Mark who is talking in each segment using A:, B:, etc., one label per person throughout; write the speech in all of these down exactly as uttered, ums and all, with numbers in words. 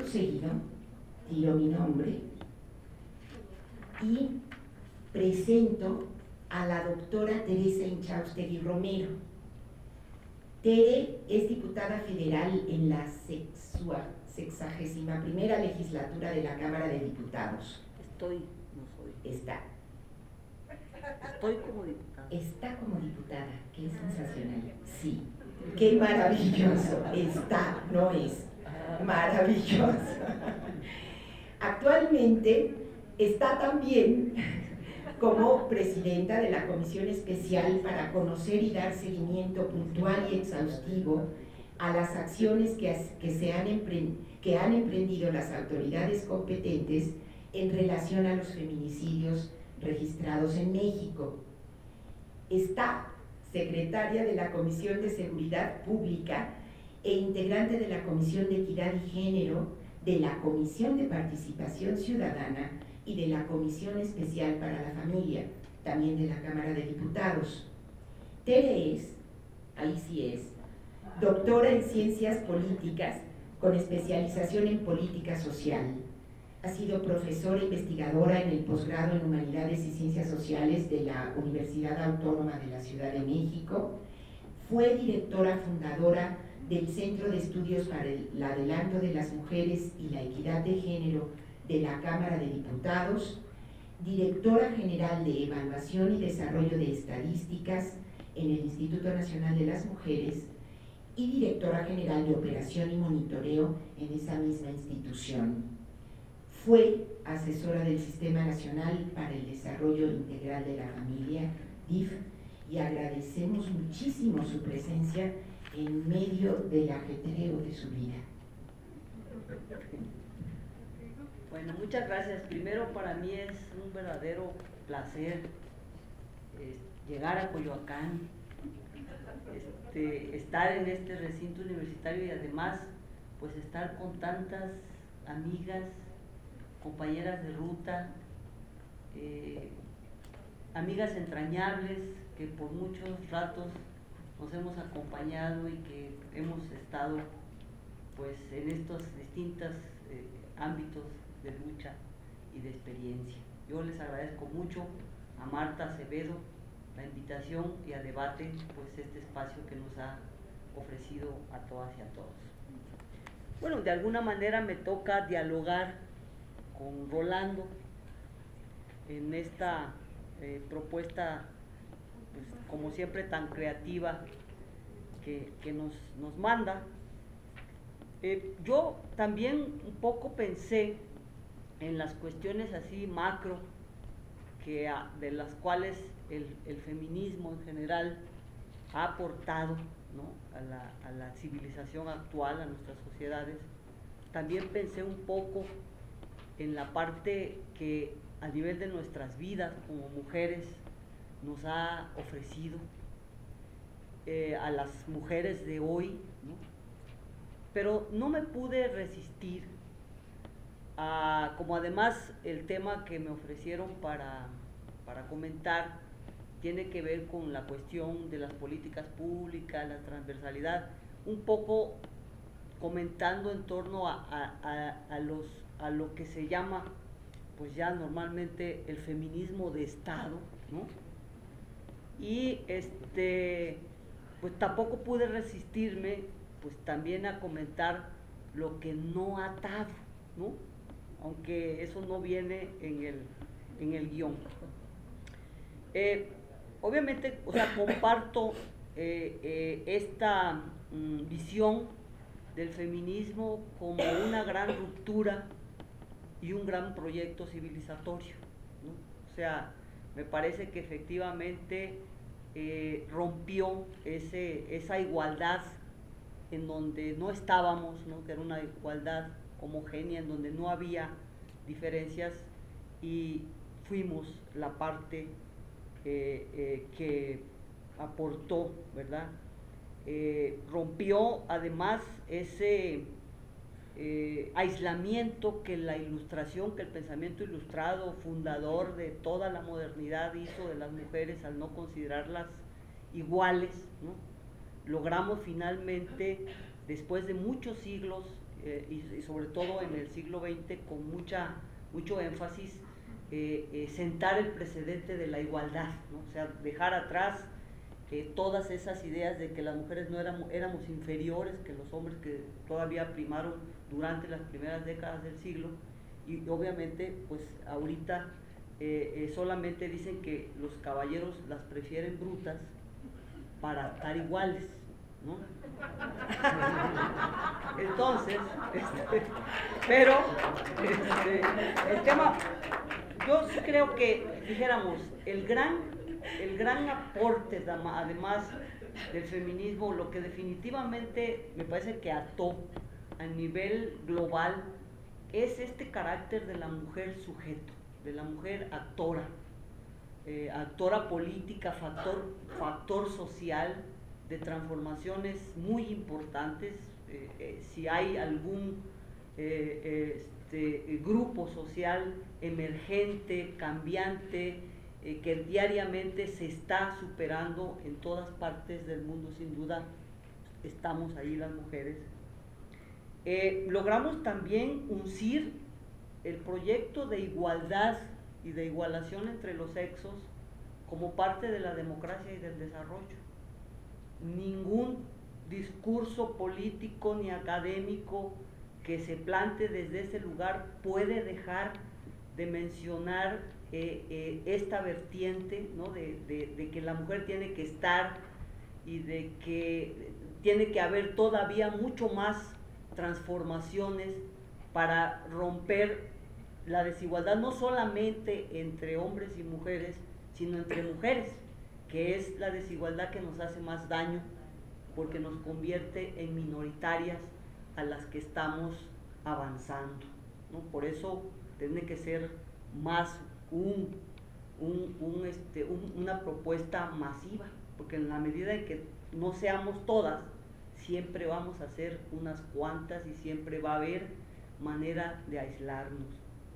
A: acto seguido tiro mi nombre y presento a la doctora Teresa Inchaustegui Romero. Tere es diputada federal en la sexagésima primera legislatura de la Cámara de Diputados.
B: Estoy, no soy.
A: Está.
B: Estoy como diputada.
A: Está como diputada, qué sensacional. Sí, qué maravilloso. Está, no es. Maravilloso. Actualmente está también como presidenta de la Comisión Especial para conocer y dar seguimiento puntual y exhaustivo a las acciones que, que, se han, que han emprendido las autoridades competentes en relación a los feminicidios registrados en México. Está secretaria de la Comisión de Seguridad Pública e integrante de la Comisión de Equidad y Género, de la Comisión de Participación Ciudadana y de la Comisión Especial para la Familia, también de la Cámara de Diputados. Tere es, ahí sí es, doctora en Ciencias Políticas con especialización en Política Social. Ha sido profesora e investigadora en el posgrado en Humanidades y Ciencias Sociales de la Universidad Autónoma de la Ciudad de México. Fue directora fundadora del Centro de Estudios para el Adelanto de las Mujeres y la Equidad de Género de la Cámara de Diputados, directora general de Evaluación y Desarrollo de Estadísticas en el Instituto Nacional de las Mujeres y directora general de Operación y Monitoreo en esa misma institución. Fue asesora del Sistema Nacional para el Desarrollo Integral de la Familia, D I F, y agradecemos muchísimo su presencia en medio del ajetreo de su vida.
B: Bueno, muchas gracias. Primero, para mí es un verdadero placer eh, llegar a Coyoacán, este, estar en este recinto universitario y además pues estar con tantas amigas, compañeras de ruta, eh, amigas entrañables que por muchos ratos nos hemos acompañado y que hemos estado pues en estos distintos eh, ámbitos de lucha y de experiencia. Yo les agradezco mucho a Marta Acevedo la invitación y a Debate pues este espacio que nos ha ofrecido a todas y a todos. Bueno, de alguna manera me toca dialogar con Rolando en esta eh, propuesta pues, como siempre tan creativa que, que nos, nos manda. Eh, yo también un poco pensé en las cuestiones así macro que a, de las cuales el, el feminismo en general ha aportado, ¿no?, a, la, a la civilización actual, a nuestras sociedades. También pensé un poco en la parte que a nivel de nuestras vidas como mujeres nos ha ofrecido eh, a las mujeres de hoy, ¿no? Pero no me pude resistir a, como además el tema que me ofrecieron para, para comentar tiene que ver con la cuestión de las políticas públicas, la transversalidad, un poco comentando en torno a, a, a, a, los, a lo que se llama pues ya normalmente el feminismo de Estado, ¿no? Y este, pues tampoco pude resistirme pues también a comentar lo que no ha atado, ¿no?, aunque eso no viene en el, en el guión. Eh, obviamente, o sea, comparto eh, eh, esta mm, visión del feminismo como una gran ruptura y un gran proyecto civilizatorio, ¿no? O sea, me parece que efectivamente eh, rompió ese, esa igualdad en donde no estábamos, ¿no?, que era una igualdad homogénea, en donde no había diferencias, y fuimos la parte eh, eh, que aportó, ¿verdad? Eh, rompió además ese eh, aislamiento que la ilustración, que el pensamiento ilustrado, fundador de toda la modernidad, hizo de las mujeres al no considerarlas iguales, ¿no? Logramos finalmente, después de muchos siglos eh, y, y sobre todo en el siglo veinte con mucha, mucho énfasis, eh, eh, sentar el precedente de la igualdad, ¿no? O sea, dejar atrás eh, todas esas ideas de que las mujeres no éramos, éramos inferiores que los hombres que todavía primaron durante las primeras décadas del siglo, y obviamente pues ahorita eh, eh, solamente dicen que los caballeros las prefieren brutas para estar iguales, ¿no? Entonces, este, pero este, el tema, yo sí creo que, dijéramos, el gran, el gran aporte, además del feminismo, lo que definitivamente me parece que ató a nivel global, es este carácter de la mujer sujeto, de la mujer actora, eh, actora política, factor, factor social, de transformaciones muy importantes. Eh, eh, si hay algún eh, este, grupo social emergente, cambiante, eh, que diariamente se está superando en todas partes del mundo, sin duda estamos ahí las mujeres. Eh, logramos también uncir el proyecto de igualdad y de igualación entre los sexos como parte de la democracia y del desarrollo. Ningún discurso político ni académico que se plante desde ese lugar puede dejar de mencionar eh, eh, esta vertiente, ¿no? de, de, de que la mujer tiene que estar y de que tiene que haber todavía mucho más transformaciones para romper la desigualdad, no solamente entre hombres y mujeres, sino entre mujeres, que es la desigualdad que nos hace más daño porque nos convierte en minoritarias a las que estamos avanzando, ¿no? Por eso tiene que ser más un, un, un, este, un, una propuesta masiva, porque en la medida en que no seamos todas, siempre vamos a ser unas cuantas y siempre va a haber manera de aislarnos.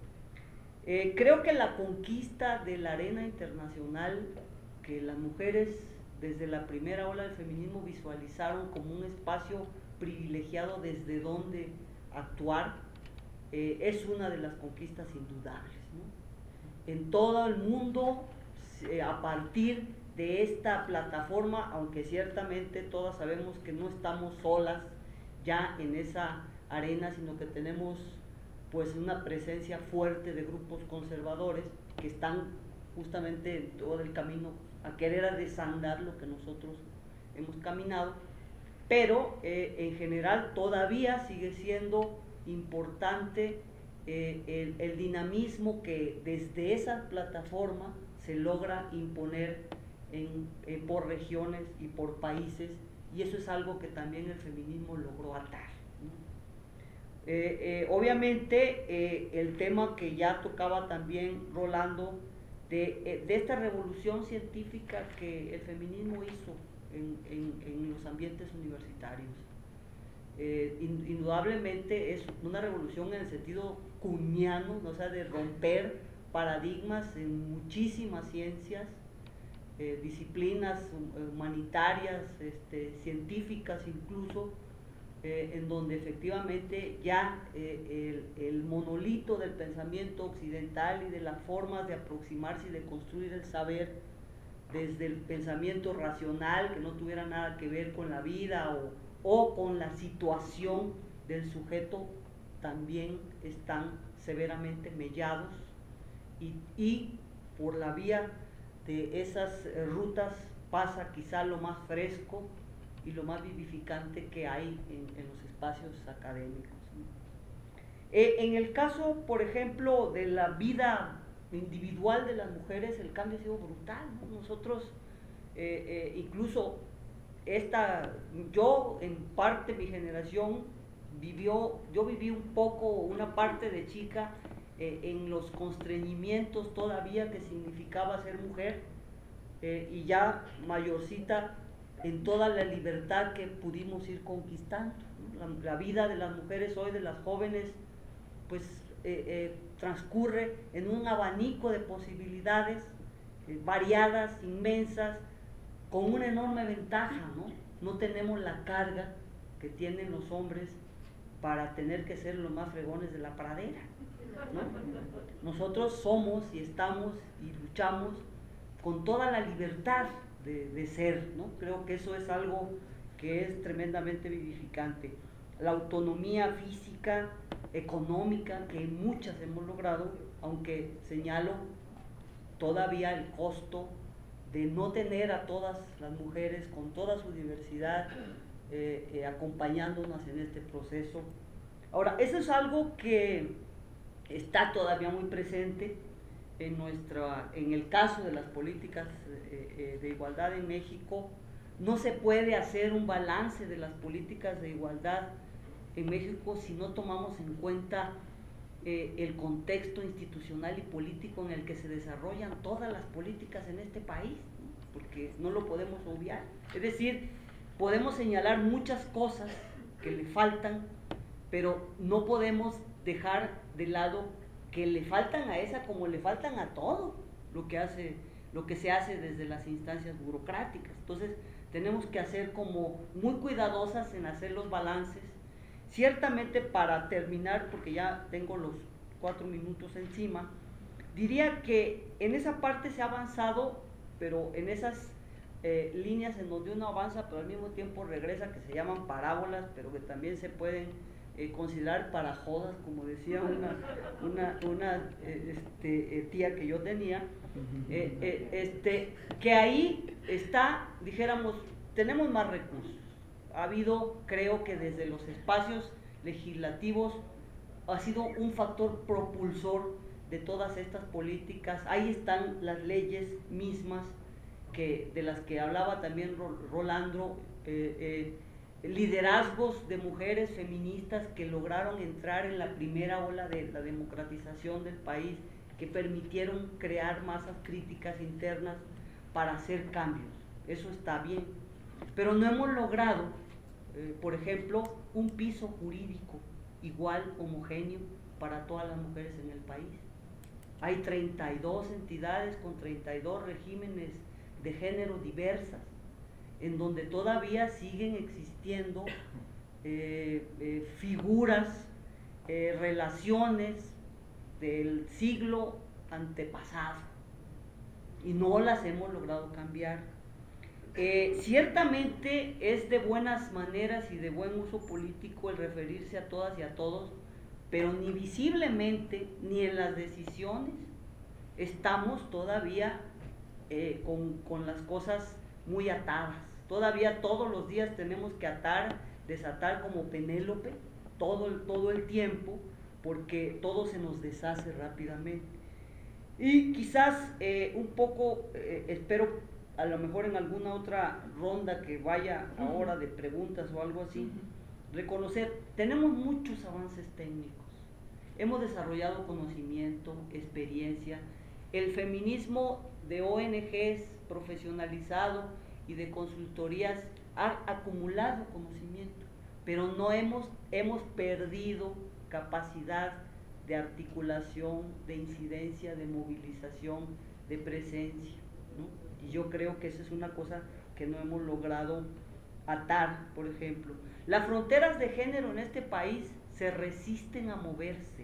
B: Eh, creo que la conquista de la arena internacional, que las mujeres desde la primera ola del feminismo visualizaron como un espacio privilegiado desde donde actuar, eh, es una de las conquistas indudables, ¿no? En todo el mundo, eh, a partir de esta plataforma, aunque ciertamente todas sabemos que no estamos solas ya en esa arena, sino que tenemos pues una presencia fuerte de grupos conservadores que están justamente en todo el camino a querer desandar lo que nosotros hemos caminado, pero eh, en general todavía sigue siendo importante eh, el, el dinamismo que desde esa plataforma se logra imponer en, eh, por regiones y por países, y eso es algo que también el feminismo logró atar, ¿no? Eh, eh, obviamente eh, el tema que ya tocaba también Rolando, de, eh, de esta revolución científica que el feminismo hizo en, en, en los ambientes universitarios. Eh, indudablemente es una revolución en el sentido kuhniano, ¿no? O sea, de romper paradigmas en muchísimas ciencias, eh, disciplinas humanitarias, este, científicas incluso, eh, en donde efectivamente ya eh, el, el monolito del pensamiento occidental y de las formas de aproximarse y de construir el saber desde el pensamiento racional, que no tuviera nada que ver con la vida o, o con la situación del sujeto, también están severamente mellados, y, y por la vía de esas eh, rutas pasa quizá lo más fresco y lo más vivificante que hay en, en los espacios académicos. Eh, en el caso, por ejemplo, de la vida individual de las mujeres, el cambio ha sido brutal, ¿no? Nosotros, eh, eh, incluso esta, yo en parte mi generación vivió, yo viví un poco, una parte de chica, eh, en los constreñimientos todavía que significaba ser mujer, eh, y ya mayorcita en toda la libertad que pudimos ir conquistando, ¿no? La, la vida de las mujeres hoy, de las jóvenes, pues eh, eh, transcurre en un abanico de posibilidades eh, variadas, inmensas, con una enorme ventaja, ¿no? No tenemos la carga que tienen los hombres para tener que ser los más fregones de la pradera, ¿no? Nosotros somos y estamos y luchamos con toda la libertad de, de ser, ¿no? Creo que eso es algo que es tremendamente vivificante. La autonomía física, económica, que muchas hemos logrado, aunque señalo todavía el costo de no tener a todas las mujeres con toda su diversidad eh, eh, acompañándonos en este proceso. Ahora, eso es algo que está todavía muy presente en, nuestra, en el caso de las políticas eh, eh, de igualdad en México. No se puede hacer un balance de las políticas de igualdad en México si no tomamos en cuenta eh, el contexto institucional y político en el que se desarrollan todas las políticas en este país, ¿no? Porque no lo podemos obviar. Es decir, podemos señalar muchas cosas que le faltan, pero no podemos dejar de lado que le faltan a esa como le faltan a todo lo que hace, lo que se hace desde las instancias burocráticas. Entonces tenemos que hacer como muy cuidadosas en hacer los balances. Ciertamente, para terminar, porque ya tengo los cuatro minutos encima, diría que en esa parte se ha avanzado, pero en esas eh, líneas en donde uno avanza pero al mismo tiempo regresa, que se llaman parábolas, pero que también se pueden eh, considerar para jodas, como decía una, una, una eh, este, eh, tía que yo tenía, eh, eh, este, que ahí está, dijéramos, tenemos más recursos. Ha habido, creo que desde los espacios legislativos, ha sido un factor propulsor de todas estas políticas. Ahí están las leyes mismas que, de las que hablaba también Rolando, eh, eh, liderazgos de mujeres feministas que lograron entrar en la primera ola de la democratización del país, que permitieron crear masas críticas internas para hacer cambios. Eso está bien, pero no hemos logrado, eh, por ejemplo, un piso jurídico igual, homogéneo, para todas las mujeres en el país. Hay treinta y dos entidades con treinta y dos regímenes de género diversas, en donde todavía siguen existiendo eh, eh, figuras, eh, relaciones del siglo antepasado, y no las hemos logrado cambiar. Eh, ciertamente es de buenas maneras y de buen uso político el referirse a todas y a todos, pero ni visiblemente ni en las decisiones estamos todavía eh, con, con las cosas muy atadas. Todavía todos los días tenemos que atar, desatar como Penélope todo el, todo el tiempo, porque todo se nos deshace rápidamente. Y quizás eh, un poco, eh, espero a lo mejor en alguna otra ronda que vaya ahora de preguntas o algo así, reconocer, tenemos muchos avances técnicos, hemos desarrollado conocimiento, experiencia, el feminismo de O N Ges profesionalizado y de consultorías ha acumulado conocimiento, pero no hemos, hemos perdido capacidad de articulación, de incidencia, de movilización, de presencia, ¿no? Y yo creo que esa es una cosa que no hemos logrado atar. Por ejemplo, las fronteras de género en este país se resisten a moverse.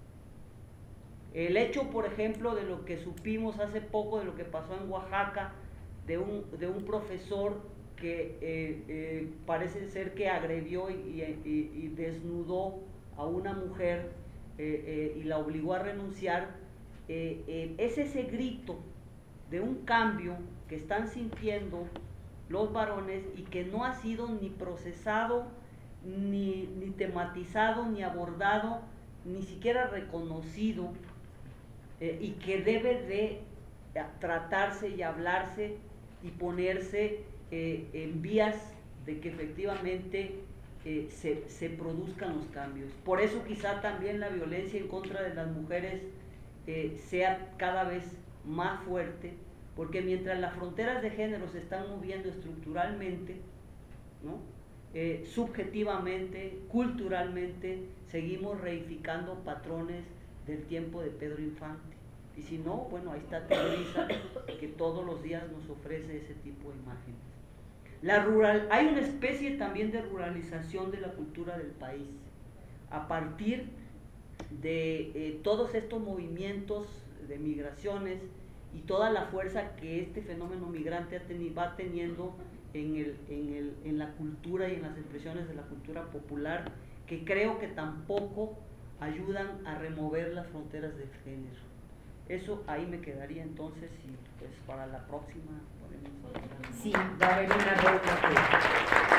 B: El hecho, por ejemplo, de lo que supimos hace poco, de lo que pasó en Oaxaca, de un, de un profesor que eh, eh, parece ser que agredió y, y, y desnudó a una mujer eh, eh, y la obligó a renunciar, eh, eh, es ese grito de un cambio que están sintiendo los varones y que no ha sido ni procesado, ni, ni tematizado, ni abordado, ni siquiera reconocido, eh, y que debe de tratarse y hablarse y ponerse eh, en vías de que efectivamente eh, se, se produzcan los cambios. Por eso quizá también la violencia en contra de las mujeres eh, sea cada vez más fuerte, porque mientras las fronteras de género se están moviendo estructuralmente, ¿no? eh, subjetivamente, culturalmente, seguimos reificando patrones del tiempo de Pedro Infante. Y si no, bueno, ahí está Televisa, que todos los días nos ofrece ese tipo de imágenes. La rural, hay una especie también de ruralización de la cultura del país. a partir de eh, todos estos movimientos de migraciones y toda la fuerza que este fenómeno migrante ha teni- va teniendo en, el, en, el, en la cultura y en las expresiones de la cultura popular, que creo que tampoco ayudan a remover las fronteras del género. Eso ahí me quedaría entonces, y pues para la próxima podemos...
A: Sí, va a haber una ronda que...